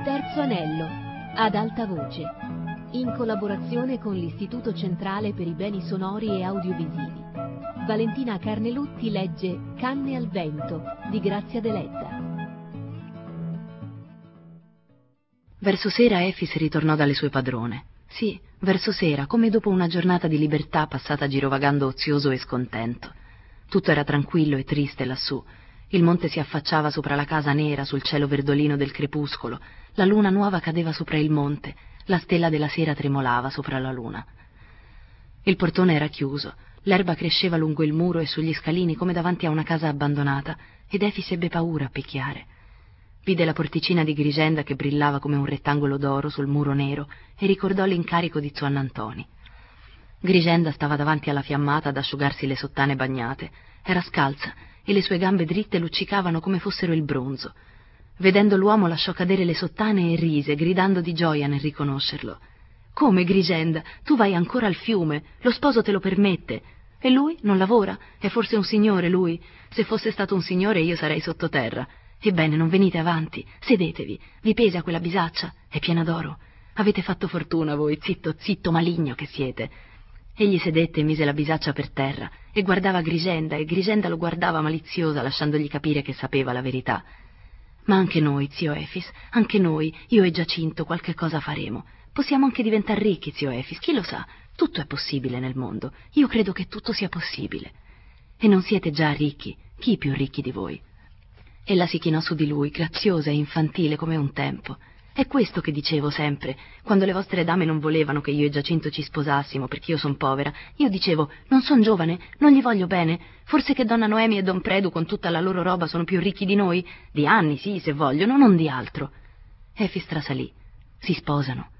Terzo anello, ad alta voce, in collaborazione con l'Istituto Centrale per i Beni Sonori e Audiovisivi. Valentina Carnelutti legge Canne al vento di Grazia Deledda. Verso sera Efis ritornò dalle sue padrone. Sì, verso sera, come dopo una giornata di libertà passata girovagando ozioso e scontento. Tutto era tranquillo e triste lassù. Il monte si affacciava sopra la casa nera sul cielo verdolino del crepuscolo, la luna nuova cadeva sopra il monte, la stella della sera tremolava sopra la luna. Il portone era chiuso, l'erba cresceva lungo il muro e sugli scalini come davanti a una casa abbandonata, ed Efis ebbe paura a picchiare. Vide la porticina di Grigenda che brillava come un rettangolo d'oro sul muro nero e ricordò l'incarico di Zuannantoni. Grigenda stava davanti alla fiammata ad asciugarsi le sottane bagnate. Era scalza e le sue gambe dritte luccicavano come fossero il bronzo. Vedendo l'uomo lasciò cadere le sottane e rise, gridando di gioia nel riconoscerlo. «Come, Grigenda? Tu vai ancora al fiume? Lo sposo te lo permette. E lui non lavora? È forse un signore lui? Se fosse stato un signore io sarei sottoterra. Ebbene, non venite avanti, sedetevi, vi pesa quella bisaccia? È piena d'oro. Avete fatto fortuna voi, zitto, zitto, maligno che siete». Egli sedette e mise la bisaccia per terra e guardava Grigenda, e Grigenda lo guardava maliziosa, lasciandogli capire che sapeva la verità. «Ma anche noi, zio Efis, anche noi, io e Giacinto, qualche cosa faremo. Possiamo anche diventare ricchi, zio Efis, chi lo sa? Tutto è possibile nel mondo. Io credo che tutto sia possibile. E non siete già ricchi? Chi più ricchi di voi?» Ella si chinò su di lui, graziosa e infantile come un tempo. «È questo che dicevo sempre, quando le vostre dame non volevano che io e Giacinto ci sposassimo perché io son povera. Io dicevo, non son giovane, non gli voglio bene. Forse che donna Noemi e don Predu con tutta la loro roba sono più ricchi di noi? Di anni, sì, se vogliono, non di altro». Efis trasalì. Si sposano,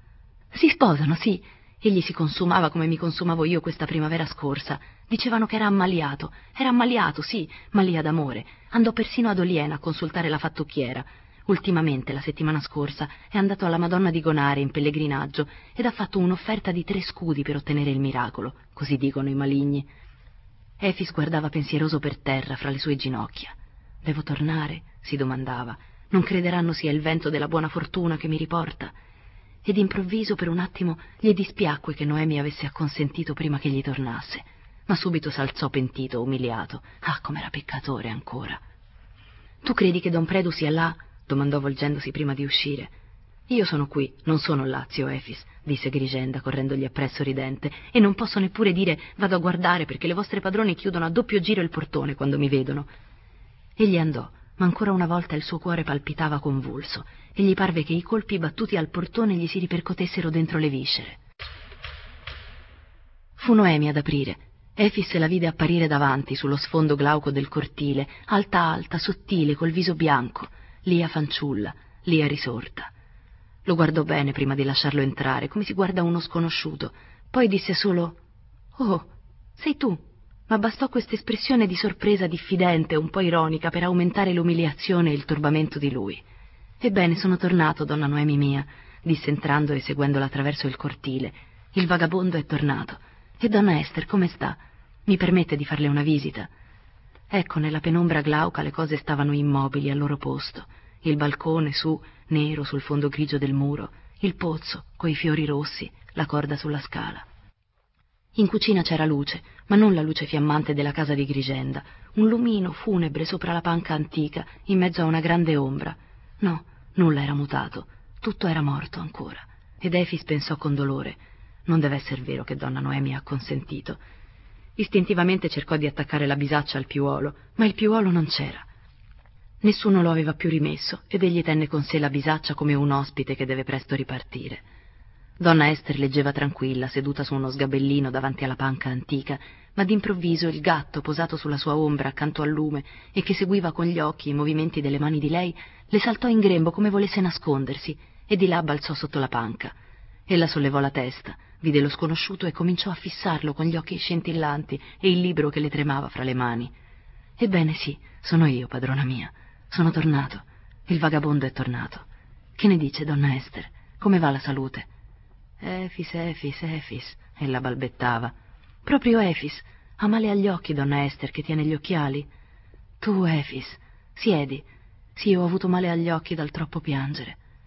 sì. Egli si consumava come mi consumavo io questa primavera scorsa. Dicevano che era ammaliato, sì, malia d'amore. Andò persino ad Oliena a consultare la fattucchiera. Ultimamente, la settimana scorsa, è andato alla Madonna di Gonare in pellegrinaggio ed ha fatto un'offerta di 3 scudi per ottenere il miracolo, così dicono i maligni. Efis guardava pensieroso per terra fra le sue ginocchia. «Devo tornare?» si domandava. «Non crederanno sia il vento della buona fortuna che mi riporta?» Ed improvviso per un attimo gli dispiacque che Noemi avesse acconsentito prima che gli tornasse, ma subito s'alzò pentito, umiliato. Ah, com'era peccatore ancora! «Tu credi che don Predu sia là?» domandò volgendosi prima di uscire. «Io sono qui, non sono là, zio Efis», disse Grigenda correndogli appresso ridente, «e non posso neppure dire vado a guardare perché le vostre padrone chiudono a doppio giro il portone quando mi vedono». Egli andò, ma ancora una volta il suo cuore palpitava convulso e gli parve che i colpi battuti al portone gli si ripercotessero dentro le viscere. Fu Noemi ad aprire. Efis la vide apparire davanti, sullo sfondo glauco del cortile, alta, sottile, col viso bianco, Lia fanciulla, Lia risorta. Lo guardò bene prima di lasciarlo entrare, come si guarda uno sconosciuto. Poi disse solo: «Oh, sei tu?» Ma bastò questa espressione di sorpresa diffidente, un po' ironica, per aumentare l'umiliazione e il turbamento di lui. «Ebbene, sono tornato, donna Noemi mia», disse entrando e seguendola attraverso il cortile. «Il vagabondo è tornato. E donna Ester, come sta? Mi permette di farle una visita?» Ecco, nella penombra glauca le cose stavano immobili al loro posto. Il balcone su, nero sul fondo grigio del muro, il pozzo, coi fiori rossi, la corda sulla scala. In cucina c'era luce, ma non la luce fiammante della casa di Grigenda, un lumino funebre sopra la panca antica, in mezzo a una grande ombra. No, nulla era mutato, tutto era morto ancora. Ed Efis pensò con dolore: non deve esser vero che donna Noemi ha consentito. Istintivamente cercò di attaccare la bisaccia al piuolo, ma il piuolo non c'era. Nessuno lo aveva più rimesso, ed egli tenne con sé la bisaccia come un ospite che deve presto ripartire. Donna Ester leggeva tranquilla, seduta su uno sgabellino davanti alla panca antica, ma d'improvviso il gatto, posato sulla sua ombra accanto al lume e che seguiva con gli occhi i movimenti delle mani di lei, le saltò in grembo come volesse nascondersi e di là balzò sotto la panca. Ella sollevò la testa, vide lo sconosciuto e cominciò a fissarlo con gli occhi scintillanti e il libro che le tremava fra le mani. «Ebbene sì, sono io, padrona mia. Sono tornato. Il vagabondo è tornato. Che ne dice, donna Ester? Come va la salute?» «Efis, ella balbettava. «Proprio Efis. Ha male agli occhi, donna Ester, che tiene gli occhiali?» «Tu, Efis, siedi. Sì, ho avuto male agli occhi dal troppo piangere».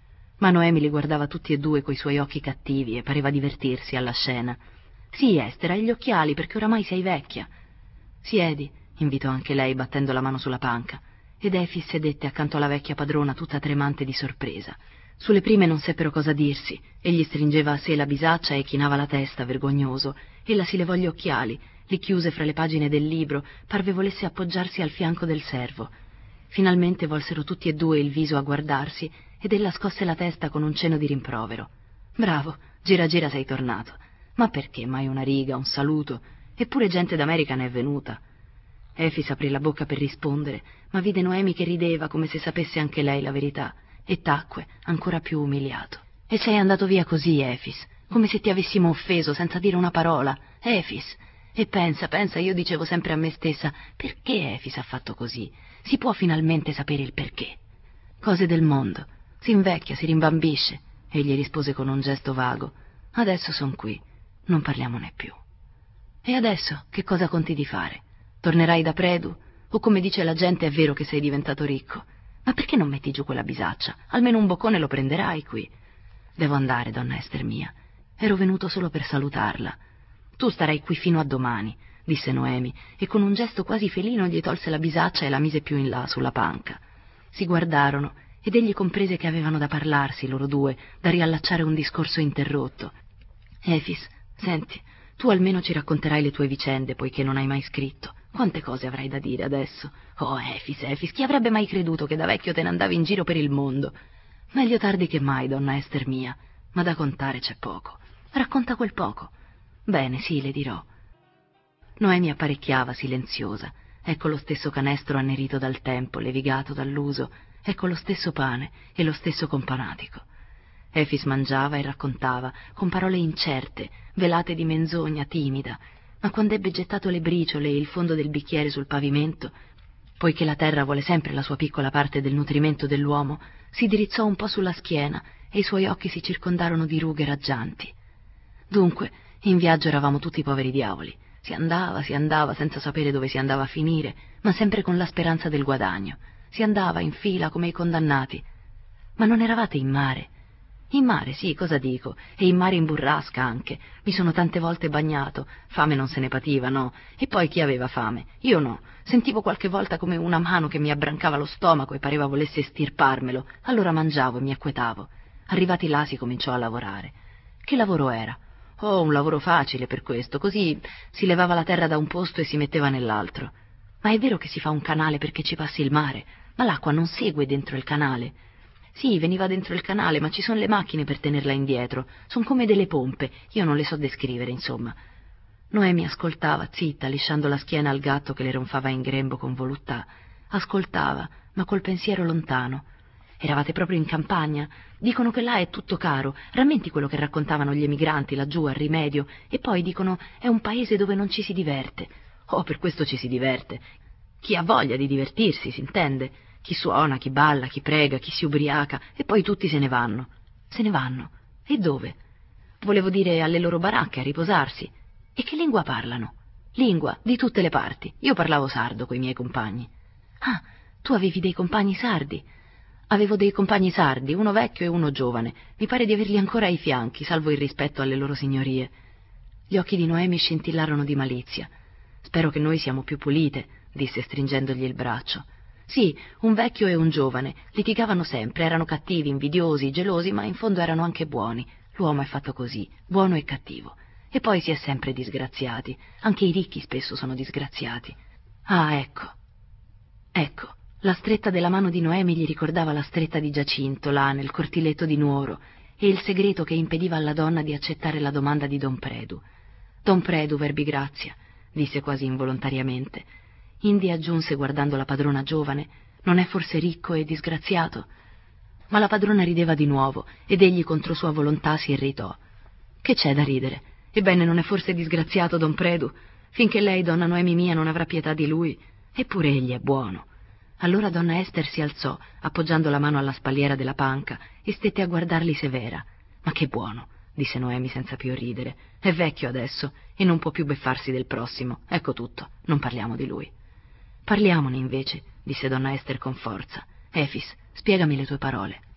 Ma Noemi li guardava tutti e due coi suoi occhi cattivi e pareva divertirsi alla scena. «Sì, Ester, hai gli occhiali perché oramai sei vecchia». «Siedi», invitò anche lei battendo la mano sulla panca, ed Efix sedette accanto alla vecchia padrona tutta tremante di sorpresa. Sulle prime non seppero cosa dirsi, egli stringeva a sé la bisaccia e chinava la testa, vergognoso. Ella si levò gli occhiali, li chiuse fra le pagine del libro, parve volesse appoggiarsi al fianco del servo. Finalmente volsero tutti e due il viso a guardarsi, ed ella scosse la testa con un cenno di rimprovero. «Bravo, gira gira sei tornato. Ma perché mai una riga, un saluto? Eppure gente d'America ne è venuta». Efix aprì la bocca per rispondere, ma vide Noemi che rideva come se sapesse anche lei la verità, e tacque, ancora più umiliato. «E sei andato via così, Efix, come se ti avessimo offeso senza dire una parola. Efix! E pensa, io dicevo sempre a me stessa, perché Efix ha fatto così? Si può finalmente sapere il perché?» «Cose del mondo. Si invecchia, si rimbambisce», egli rispose con un gesto vago. «Adesso son qui, non parliamone più». «E adesso che cosa conti di fare? Tornerai da Predu? O come dice la gente è vero che sei diventato ricco? Ma perché non metti giù quella bisaccia? Almeno un boccone lo prenderai qui». «Devo andare, donna Ester mia. Ero venuto solo per salutarla». «Tu starai qui fino a domani», disse Noemi, e con un gesto quasi felino gli tolse la bisaccia e la mise più in là sulla panca. Si guardarono ed egli comprese che avevano da parlarsi loro due, da riallacciare un discorso interrotto. «Efix, senti, tu almeno ci racconterai le tue vicende, poiché non hai mai scritto. Quante cose avrai da dire adesso? Oh, Efix, chi avrebbe mai creduto che da vecchio te ne andavi in giro per il mondo? Meglio tardi che mai, donna Ester mia, ma da contare c'è poco. Racconta quel poco». «Bene, sì, le dirò». Noemi apparecchiava, silenziosa. Ecco lo stesso canestro annerito dal tempo, levigato dall'uso, ecco lo stesso pane e lo stesso companatico. Efix mangiava e raccontava, con parole incerte, velate di menzogna timida, ma quando ebbe gettato le briciole e il fondo del bicchiere sul pavimento, poiché la terra vuole sempre la sua piccola parte del nutrimento dell'uomo, si dirizzò un po' sulla schiena e i suoi occhi si circondarono di rughe raggianti. «Dunque, in viaggio eravamo tutti poveri diavoli. Si andava senza sapere dove si andava a finire, ma sempre con la speranza del guadagno. Si andava in fila come i condannati. Ma non eravate in mare?» «In mare, sì, cosa dico? E in mare in burrasca anche. Mi sono tante volte bagnato. Fame non se ne pativa, no? E poi chi aveva fame? Io no. Sentivo qualche volta come una mano che mi abbrancava lo stomaco e pareva volesse estirparmelo. Allora mangiavo e mi acquetavo. Arrivati là si cominciò a lavorare. Che lavoro era? Oh, un lavoro facile per questo. Così si levava la terra da un posto e si metteva nell'altro. Ma è vero che si fa un canale perché ci passi il mare? Ma l'acqua non segue dentro il canale?» «Sì, veniva dentro il canale, ma ci sono le macchine per tenerla indietro. Sono come delle pompe, io non le so descrivere, insomma». Noemi ascoltava, zitta, lisciando la schiena al gatto che le ronfava in grembo con voluttà. Ascoltava, ma col pensiero lontano. «Eravate proprio in campagna? Dicono che là è tutto caro. Rammenti quello che raccontavano gli emigranti laggiù al Rimedio? E poi dicono è un paese dove non ci si diverte». «Oh, per questo ci si diverte. Chi ha voglia di divertirsi, si intende. Chi suona, chi balla, chi prega, chi si ubriaca, e poi tutti se ne vanno». «Se ne vanno? E dove?» «Volevo dire alle loro baracche, a riposarsi». «E che lingua parlano?» «Lingua, di tutte le parti. Io parlavo sardo coi miei compagni». «Ah, tu avevi dei compagni sardi?» «Avevo dei compagni sardi, uno vecchio e uno giovane. Mi pare di averli ancora ai fianchi, salvo il rispetto alle loro signorie». Gli occhi di Noemi scintillarono di malizia. «Spero che noi siamo più pulite», disse stringendogli il braccio. «Sì, un vecchio e un giovane. Litigavano sempre, erano cattivi, invidiosi, gelosi, ma in fondo erano anche buoni. L'uomo è fatto così, buono e cattivo. E poi si è sempre disgraziati. Anche i ricchi spesso sono disgraziati». «Ah, ecco». La stretta della mano di Noemi gli ricordava la stretta di Giacinto, là, nel cortiletto di Nuoro, e il segreto che impediva alla donna di accettare la domanda di Don Predu. «Don Predu, verbigrazia», disse quasi involontariamente. Indi aggiunse guardando la padrona giovane: «Non è forse ricco e disgraziato?» Ma la padrona rideva di nuovo ed egli contro sua volontà si irritò. «Che c'è da ridere? Ebbene, non è forse disgraziato Don Predu? Finché lei, donna Noemi mia, non avrà pietà di lui. Eppure egli è buono». Allora donna Ester si alzò, appoggiando la mano alla spalliera della panca, e stette a guardarli severa. «Ma che buono», disse Noemi senza più ridere. «È vecchio adesso e non può più beffarsi del prossimo. Ecco tutto, non parliamo di lui». «Parliamone invece», disse donna Ester con forza. «Efix, spiegami le tue parole».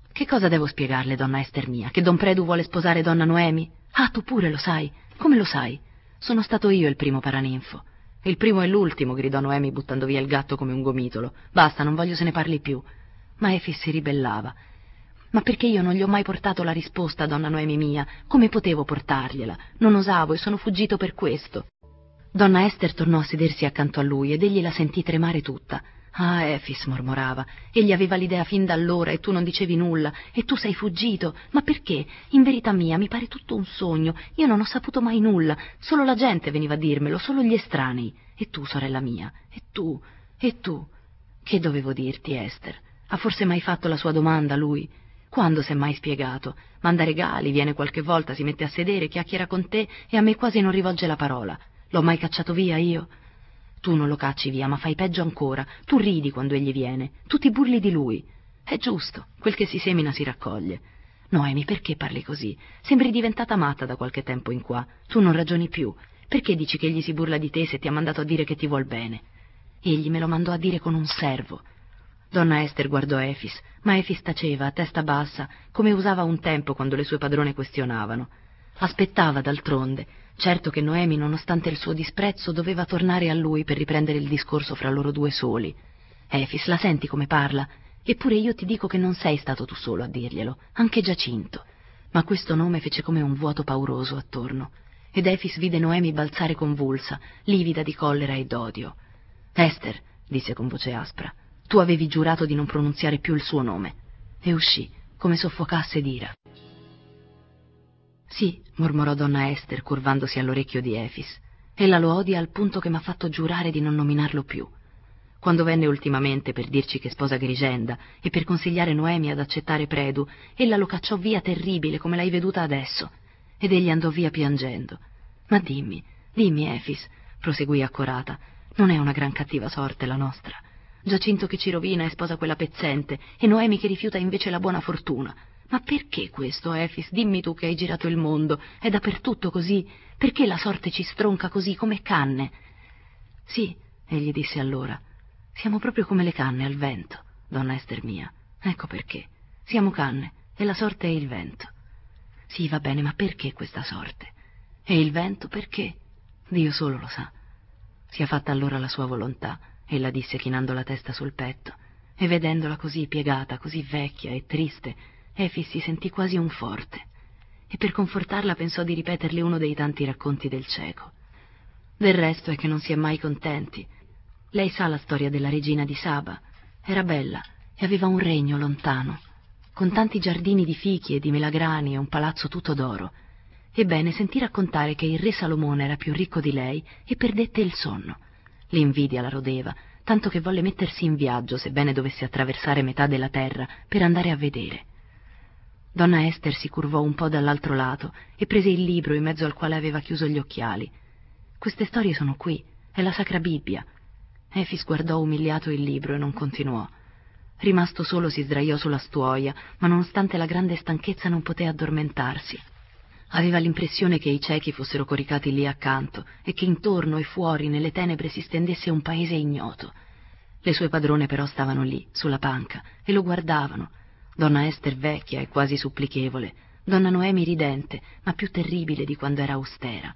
Che cosa devo spiegarle, donna Ester mia? Che don Predu vuole sposare donna Noemi? Ah, tu pure lo sai? Come lo sai? Sono stato io il primo paraninfo. Il primo e l'ultimo, gridò Noemi buttando via il gatto come un gomitolo. Basta, non voglio se ne parli più. Ma Efis si ribellava. Ma perché io non gli ho mai portato la risposta, donna Noemi mia? Come potevo portargliela? Non osavo e sono fuggito per questo. Donna Ester tornò a sedersi accanto a lui ed egli la sentì tremare tutta. Ah, Efis, mormorava, egli aveva l'idea fin da allora e tu non dicevi nulla, e tu sei fuggito. Ma perché? In verità mia, mi pare tutto un sogno. Io non ho saputo mai nulla, solo la gente veniva a dirmelo, solo gli estranei. E tu, sorella mia, e tu, e tu. Che dovevo dirti, Ester? Ha forse mai fatto la sua domanda, lui? Quando s'è mai spiegato? Manda regali, viene qualche volta, si mette a sedere, chiacchiera con te e a me quasi non rivolge la parola. L'ho mai cacciato via io? Tu non lo cacci via, ma fai peggio ancora. Tu ridi quando egli viene, tu ti burli di lui. È giusto, quel che si semina si raccoglie. Noemi, perché parli così? Sembri diventata matta da qualche tempo in qua. Tu non ragioni più. Perché dici che egli si burla di te se ti ha mandato a dire che ti vuol bene? Egli me lo mandò a dire con un servo. Donna Ester guardò Efis, ma Efis taceva, a testa bassa, come usava un tempo quando le sue padrone questionavano. Aspettava, d'altronde, certo che Noemi, nonostante il suo disprezzo, doveva tornare a lui per riprendere il discorso fra loro due soli. Efis, la senti come parla? Eppure io ti dico che non sei stato tu solo a dirglielo, anche Giacinto. Ma questo nome fece come un vuoto pauroso attorno, ed Efis vide Noemi balzare convulsa, livida di collera e d'odio. Ester, disse con voce aspra, tu avevi giurato di non pronunziare più il suo nome. E uscì, come soffocasse d'ira. Sì, mormorò donna Ester, curvandosi all'orecchio di Efis. Ella lo odia al punto che m'ha fatto giurare di non nominarlo più. Quando venne ultimamente per dirci che sposa Grigenda e per consigliare Noemi ad accettare Predu, ella lo cacciò via terribile come l'hai veduta adesso. Ed egli andò via piangendo. Ma dimmi, Efis, proseguì accorata, non è una gran cattiva sorte la nostra. Giacinto che ci rovina e sposa quella pezzente, e Noemi che rifiuta invece la buona fortuna. Ma perché questo, Efis? Dimmi tu che hai girato il mondo, è dappertutto così. Perché la sorte ci stronca così, come canne? Sì, egli disse allora, siamo proprio come le canne al vento, donna Ester mia. Ecco perché. Siamo canne, e la sorte è il vento. Sì, va bene, ma perché questa sorte? E il vento perché? Dio solo lo sa. Sia fatta allora la sua volontà, ella disse chinando la testa sul petto, e vedendola così piegata, così vecchia e triste, Efis si sentì quasi un forte, e per confortarla pensò di ripeterle uno dei tanti racconti del cieco. Del resto è che non si è mai contenti. Lei sa la storia della regina di Saba. Era bella e aveva un regno lontano, con tanti giardini di fichi e di melagrani e un palazzo tutto d'oro. Ebbene, sentì raccontare che il re Salomone era più ricco di lei e perdette il sonno. L'invidia la rodeva, tanto che volle mettersi in viaggio, sebbene dovesse attraversare metà della terra, per andare a vedere. Donna Ester si curvò un po' dall'altro lato e prese il libro in mezzo al quale aveva chiuso gli occhiali. Queste storie sono qui, è la Sacra Bibbia. Efis guardò umiliato il libro e non continuò. Rimasto solo si sdraiò sulla stuoia, ma nonostante la grande stanchezza non poté addormentarsi. Aveva l'impressione che i ciechi fossero coricati lì accanto e che intorno e fuori nelle tenebre si stendesse un paese ignoto. Le sue padrone però stavano lì, sulla panca, e lo guardavano. Donna Ester vecchia e quasi supplichevole, donna Noemi ridente, ma più terribile di quando era austera.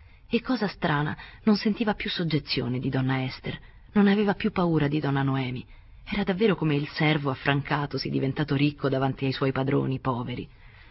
E cosa strana, non sentiva più soggezione di donna Ester, non aveva più paura di donna Noemi. Era davvero come il servo affrancatosi diventato ricco davanti ai suoi padroni poveri.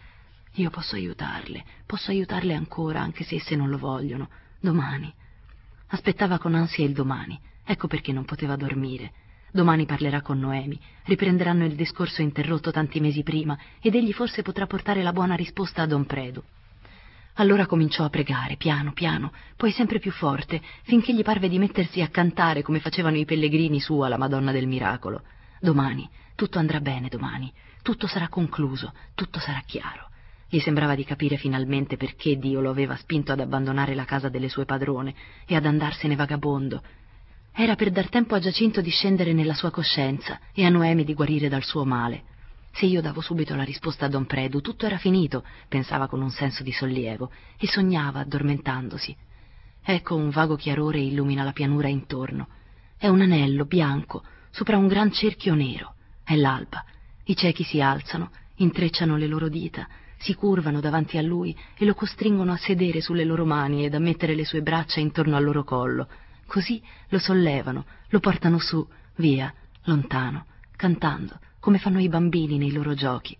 Io posso aiutarle ancora, anche se esse non lo vogliono. Domani. Aspettava con ansia il domani, ecco perché non poteva dormire. Domani parlerà con Noemi, riprenderanno il discorso interrotto tanti mesi prima, ed egli forse potrà portare la buona risposta a don Predu. Allora cominciò a pregare, piano, piano, poi sempre più forte, finché gli parve di mettersi a cantare come facevano i pellegrini su alla Madonna del Miracolo. Domani, tutto andrà bene domani, tutto sarà concluso, tutto sarà chiaro. Gli sembrava di capire finalmente perché Dio lo aveva spinto ad abbandonare la casa delle sue padrone e ad andarsene vagabondo. Era per dar tempo a Giacinto di scendere nella sua coscienza e a Noemi di guarire dal suo male. Se io davo subito la risposta a don Predu, tutto era finito, pensava con un senso di sollievo, e sognava addormentandosi. Ecco un vago chiarore illumina la pianura intorno. È un anello bianco sopra un gran cerchio nero. È l'alba. I ciechi si alzano, intrecciano le loro dita, si curvano davanti a lui e lo costringono a sedere sulle loro mani ed a mettere le sue braccia intorno al loro collo. Così lo sollevano, lo portano su, via, lontano, cantando, come fanno i bambini nei loro giochi.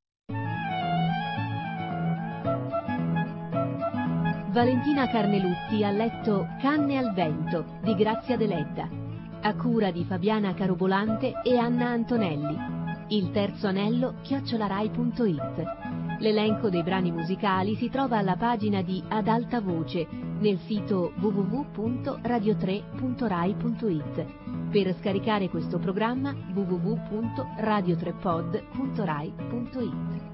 Valentina Carnelutti ha letto Canne al vento di Grazia Deledda, a cura di Fabiana Carobolante e Anna Antonelli. Il terzo anello @rai.it. L'elenco dei brani musicali si trova alla pagina di Ad alta voce nel sito www.radio3.rai.it. Per scaricare questo programma www.radio3pod.rai.it.